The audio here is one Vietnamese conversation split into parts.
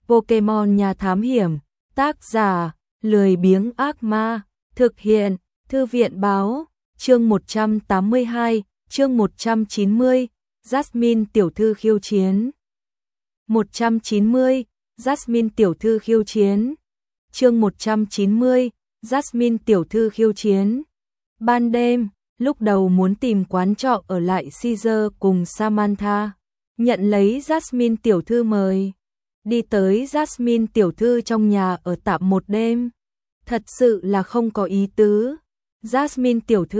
Pokemon Nhà Thám Hiểm, tác giả, lười biếng ác ma, thực hiện, Thư viện báo, chương 182, chương 190, Jasmine tiểu thư khiêu chiến. 190, Jasmine tiểu thư khiêu chiến. Chương 190, Jasmine tiểu thư khiêu chiến. Ban đêm, lúc đầu muốn tìm quán trọ ở lại Caesar cùng Samantha, nhận lấy Jasmine tiểu thư mời. Đi tới Jasmine tiểu thư trong nhà ở tạm một đêm. Thật sự là không có ý tứ. Jasmine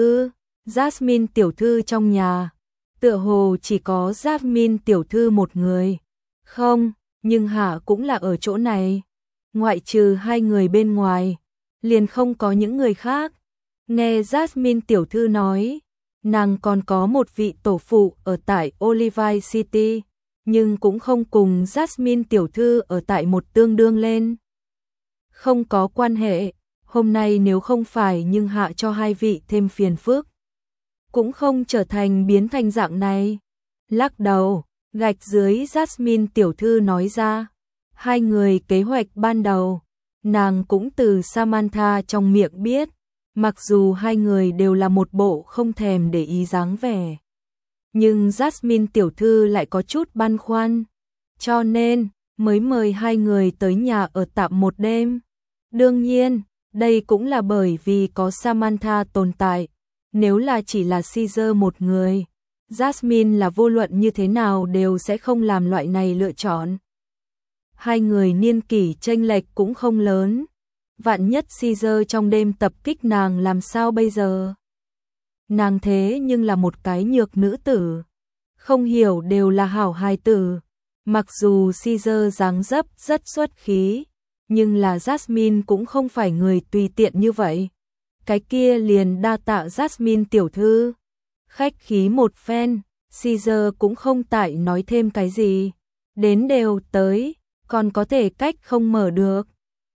tiểu thư trong nhà. Tựa hồ chỉ có Jasmine tiểu thư một người. Không, nhưng Hạ cũng là ở chỗ này. Ngoại trừ hai người bên ngoài, liền không có những người khác. Nghe Jasmine tiểu thư nói, nàng còn có một vị tổ phụ ở tại Olivine City, nhưng cũng không cùng Jasmine tiểu thư ở tại một tương đương lên. Không có quan hệ, hôm nay nếu không phải nhưng Hạ cho hai vị thêm phiền phức, cũng không trở thành biến thành dạng này. Lắc đầu, gạch dưới Jasmine tiểu thư nói ra, hai người kế hoạch ban đầu, nàng cũng từ Samantha trong miệng biết, mặc dù hai người đều là một bộ không thèm để ý dáng vẻ. Nhưng Jasmine tiểu thư lại có chút băn khoăn, cho nên mới mời hai người tới nhà ở tạm một đêm. Đương nhiên, đây cũng là bởi vì có Samantha tồn tại, nếu là chỉ là Caesar một người, Jasmine là vô luận như thế nào đều sẽ không làm loại này lựa chọn. Hai người niên kỷ chênh lệch cũng không lớn, vạn nhất Caesar trong đêm tập kích nàng làm sao bây giờ? Nàng thế nhưng là một cái nhược nữ tử, không hiểu đều là hảo hài tử. Mặc dù Caesar dáng dấp rất xuất khí, nhưng là Jasmine cũng không phải người tùy tiện như vậy. Cái kia liền đa tạ Jasmine tiểu thư. Khách khí một phen, Caesar cũng không tại nói thêm cái gì. Đến đều tới, còn có thể cách không mở được.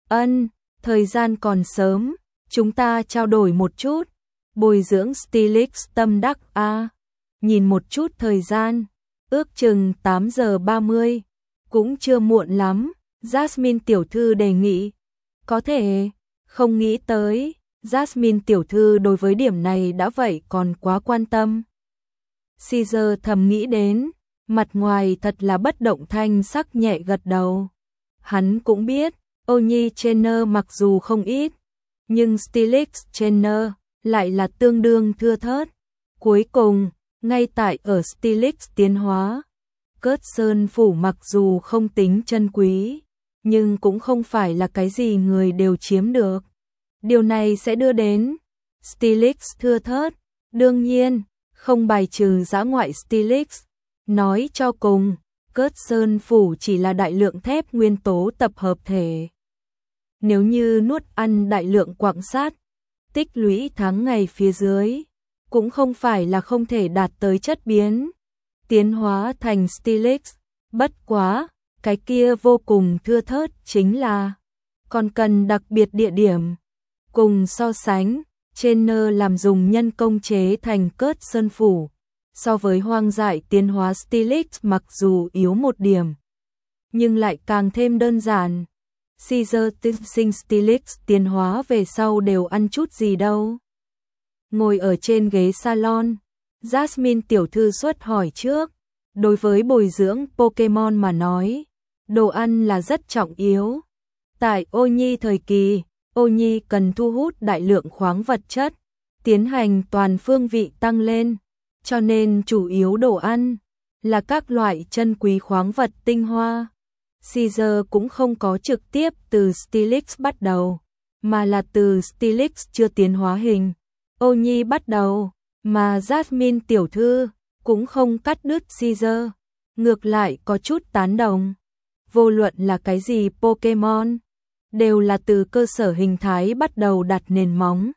Thời gian còn sớm, chúng ta trao đổi một chút. Bồi dưỡng Stylix tâm đắc a. Nhìn một chút thời gian, ước chừng 8 giờ 30, cũng chưa muộn lắm. Jasmine tiểu thư đề nghị, có thể, không nghĩ tới, Jasmine tiểu thư đối với điểm này đã vậy còn quá quan tâm. Caesar thầm nghĩ đến, mặt ngoài thật là bất động thanh sắc nhẹ gật đầu. Hắn cũng biết, Oni trainer mặc dù không ít, nhưng Stylix trainer lại là tương đương thưa thớt. Cuối cùng, ngay tại ở Stylix tiến hóa, Cớt Sơn Phủ mặc dù không tính chân quý, nhưng cũng không phải là cái gì người đều chiếm được. Điều này sẽ đưa đến Stylix thưa thớt, đương nhiên, không bài trừ dã ngoại Stylix. Nói cho cùng, Cớt Sơn Phủ chỉ là đại lượng thép nguyên tố tập hợp thể. Nếu như nuốt ăn đại lượng quặng sắt, tích lũy tháng ngày phía dưới, cũng không phải là không thể đạt tới chất biến, tiến hóa thành Stylix. Bất quá, cái kia vô cùng thưa thớt chính là còn cần đặc biệt địa điểm. Cùng so sánh, trainer làm dùng nhân công chế thành Cớt Sơn Phủ, so với hoang dại tiến hóa Stylix mặc dù yếu một điểm, nhưng lại càng thêm đơn giản. Caesar sinh Stylix tiến hóa về sau đều ăn chút gì đâu. Ngồi ở trên ghế salon, Jasmine tiểu thư xuất hỏi trước. Đối với bồi dưỡng Pokemon mà nói, đồ ăn là rất trọng yếu. Tại Oni thời kỳ, Oni cần thu hút đại lượng khoáng vật chất, tiến hành toàn phương vị tăng lên, cho nên chủ yếu đồ ăn là các loại chân quý khoáng vật tinh hoa. Caesar cũng không có trực tiếp từ Stylix bắt đầu, mà là từ Stylix chưa tiến hóa hình Oni bắt đầu, mà Jasmine tiểu thư cũng không cắt đứt Caesar, ngược lại có chút tán đồng. Vô luận là cái gì Pokemon, đều là từ cơ sở hình thái bắt đầu đặt nền móng.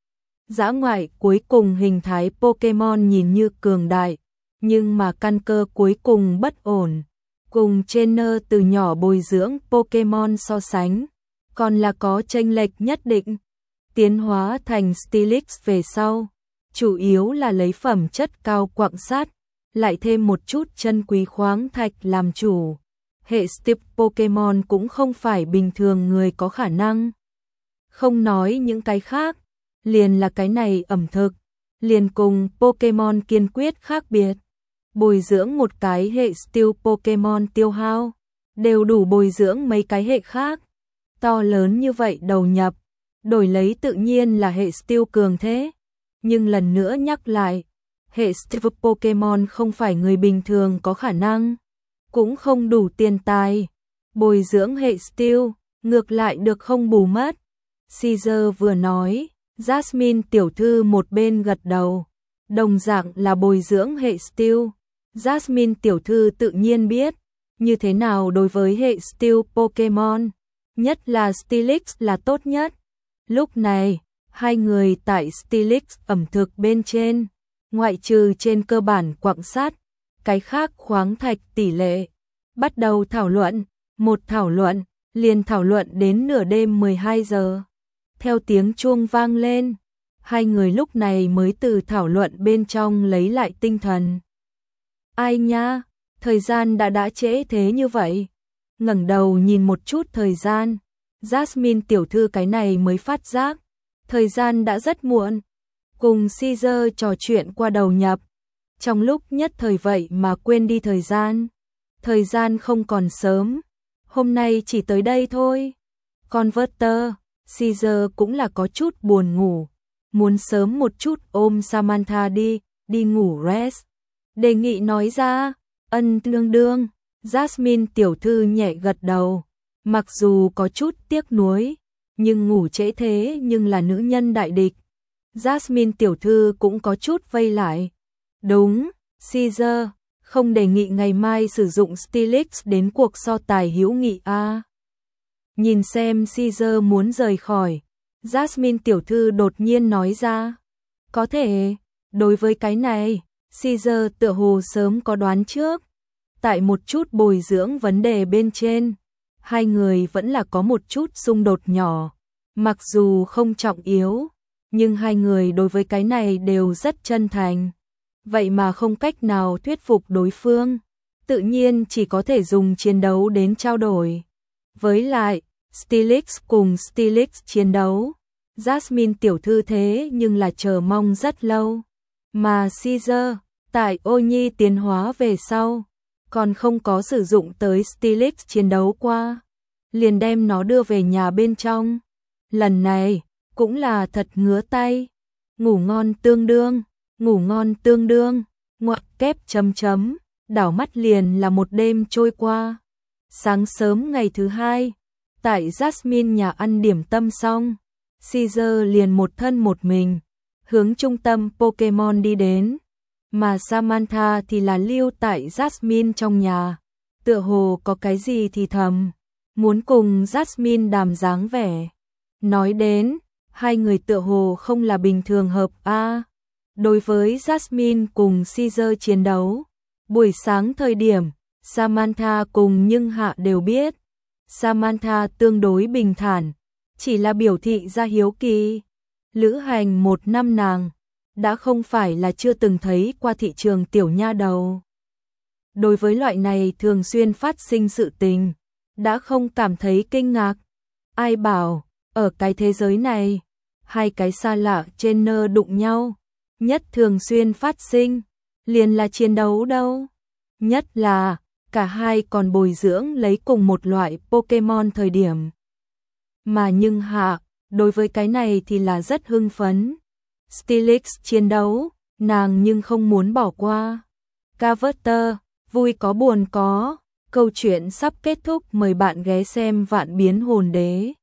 Dã ngoại cuối cùng hình thái Pokemon nhìn như cường đại, nhưng mà căn cơ cuối cùng bất ổn. Cùng trainer từ nhỏ bồi dưỡng Pokemon so sánh, còn là có chênh lệch nhất định. Tiến hóa thành Stylix về sau, chủ yếu là lấy phẩm chất cao quặng sắt, lại thêm một chút chân quý khoáng thạch làm chủ. hệ Steve Pokemon cũng không phải bình thường người có khả năng. Không nói những cái khác, liền là cái này ẩm thực, liền cùng Pokemon kiên quyết khác biệt. Bồi dưỡng một cái hệ Steel Pokemon tiêu hao, đều đủ bồi dưỡng mấy cái hệ khác. To lớn như vậy đầu nhập, đổi lấy tự nhiên là hệ Steel cường thế. Nhưng lần nữa nhắc lại, hệ Steel Pokemon không phải người bình thường có khả năng, cũng không đủ tiền tài. Bồi dưỡng hệ Steel, ngược lại được không bù mất. Caesar vừa nói, Jasmine tiểu thư một bên gật đầu. Đồng dạng là bồi dưỡng hệ Steel. Jasmine tiểu thư tự nhiên biết, như thế nào đối với hệ Steel Pokemon, nhất là Steelix là tốt nhất. Lúc này, hai người tại Steelix ẩm thực bên trên, ngoại trừ trên cơ bản quặng sắt, cái khác khoáng thạch tỷ lệ, bắt đầu thảo luận, một thảo luận, liền thảo luận đến nửa đêm 12 giờ. Theo tiếng chuông vang lên, hai người lúc này mới từ thảo luận bên trong lấy lại tinh thần. Ai nha, thời gian đã trễ thế như vậy. Ngẩng đầu nhìn một chút thời gian, Jasmine tiểu thư cái này mới phát giác, thời gian đã rất muộn. Cùng Caesar trò chuyện qua đầu nhập, trong lúc nhất thời vậy mà quên đi thời gian. Thời gian không còn sớm, hôm nay chỉ tới đây thôi. Converter, Caesar cũng là có chút buồn ngủ, muốn sớm một chút ôm Samantha đi ngủ rest. Đề nghị nói ra, đương đương, Jasmine tiểu thư nhẹ gật đầu, mặc dù có chút tiếc nuối, nhưng ngủ trễ thế nhưng là nữ nhân đại địch. Jasmine tiểu thư cũng có chút vây lại. Đúng, Caesar, không đề nghị ngày mai sử dụng Steelix đến cuộc so tài hữu nghị a. Nhìn xem Caesar muốn rời khỏi, Jasmine tiểu thư đột nhiên nói ra. Có thể, đối với cái này, Caesar tựa hồ sớm có đoán trước. Tại một chút bồi dưỡng vấn đề bên trên, hai người vẫn là có một chút xung đột nhỏ. Mặc dù không trọng yếu, nhưng hai người đối với cái này đều rất chân thành. Vậy mà không cách nào thuyết phục đối phương, tự nhiên chỉ có thể dùng chiến đấu đến trao đổi. Với lại, Steelix cùng Steelix chiến đấu, Jasmine tiểu thư thế nhưng là chờ mong rất lâu. Mà Caesar, tại Ô Nhi tiến hóa về sau, còn không có sử dụng tới Steelix chiến đấu qua, liền đem nó đưa về nhà bên trong. Lần này, cũng là thật ngứa tay. Ngủ ngon tương đương, ngoặc kép chấm chấm, đảo mắt liền là một đêm trôi qua. Sáng sớm ngày thứ hai, tại Jasmine nhà ăn điểm tâm xong, Caesar liền một thân một mình, hướng trung tâm Pokemon đi đến, mà Samantha thì là lưu tại Jasmine trong nhà, tựa hồ có cái gì thì thầm, muốn cùng Jasmine đàm dáng vẻ. Nói đến, hai người tựa hồ không là bình thường hợp a. Đối với Jasmine cùng Caesar chiến đấu, buổi sáng thời điểm, Samantha cùng Nhưng Hạ đều biết. Samantha tương đối bình thản, chỉ là biểu thị ra hiếu kỳ. Lữ hành 1 năm nàng, đã không phải là chưa từng thấy qua thị trường tiểu nha đầu. Đối với loại này thường xuyên phát sinh sự tình, đã không cảm thấy kinh ngạc. Ai bảo, ở cái thế giới này, hai cái xa lạ trên nơ đụng nhau, nhất thường xuyên phát sinh, liền là chiến đấu đâu. Nhất là, cả hai còn bồi dưỡng lấy cùng một loại Pokemon thời điểm. Mà Nhưng Hạ, đối với cái này thì là rất hưng phấn. Steelix chiến đấu, nàng nhưng không muốn bỏ qua. Converter, vui có buồn có, câu chuyện sắp kết thúc, mời bạn ghé xem Vạn Biến Hồn Đế.